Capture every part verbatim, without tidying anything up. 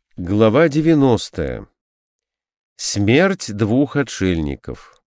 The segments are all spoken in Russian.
Глава девяностая. Смерть двух отшельников.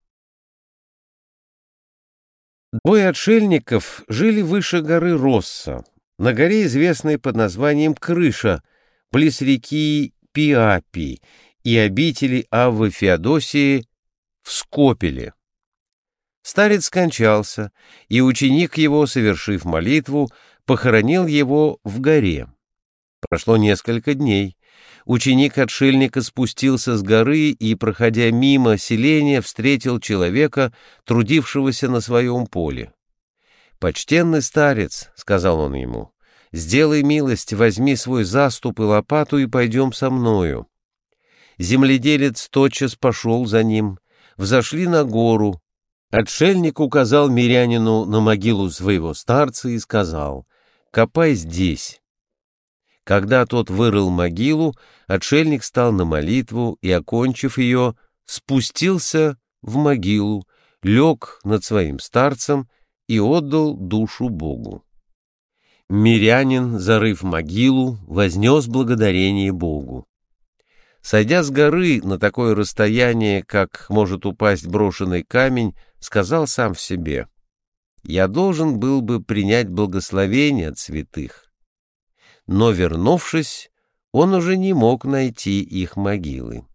Двое отшельников жили выше горы Росса, на горе, известной под названием Крыша, близ реки Пиапи и обители Аввы Феодосии в Скопеле. Старец скончался, и ученик его, совершив молитву, похоронил его в горе. Прошло несколько дней. Ученик отшельника спустился с горы и, проходя мимо селения, встретил человека, трудившегося на своем поле. «Почтенный старец», — сказал он ему, — «сделай милость, возьми свой заступ и лопату и пойдем со мною». Земледелец тотчас пошел за ним, взошли на гору. Отшельник указал мирянину на могилу своего старца и сказал: «Копай здесь». Когда тот вырыл могилу, отшельник стал на молитву и, окончив ее, спустился в могилу, лег над своим старцем и отдал душу Богу. Мирянин, зарыв могилу, вознес благодарение Богу. Сойдя с горы на такое расстояние, как может упасть брошенный камень, сказал сам в себе: «Я должен был бы принять благословение от святых». Но, вернувшись, он уже не мог найти их могилы.